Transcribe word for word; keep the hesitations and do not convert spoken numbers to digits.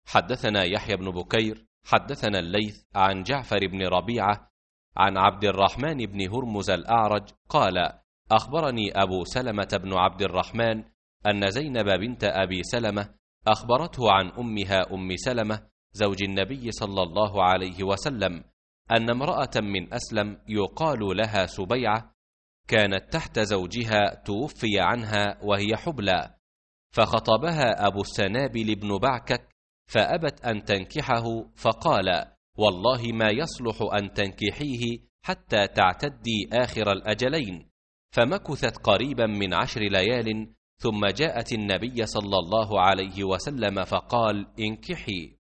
حدثنا يحيى بن بكير حدثنا الليث عن جعفر بن ربيعة عن عبد الرحمن بن هرمز الأعرج قال: أخبرني أبو سلمة بن عبد الرحمن أن زينب بنت أبي سلمة أخبرته عن أمها أم سلمة زوج النبي صلى الله عليه وسلم أن امرأة من أسلم يقال لها سبيعة كانت تحت زوجها توفي عنها وهي حبلى، فخطبها أبو السنابل بن بعكك فأبت أن تنكحه، فقال: والله ما يصلح أن تنكحيه حتى تعتدي آخر الأجلين. فمكثت قريبا من عشر ليال ثم جاءت النبي صلى الله عليه وسلم فقال: انكحي.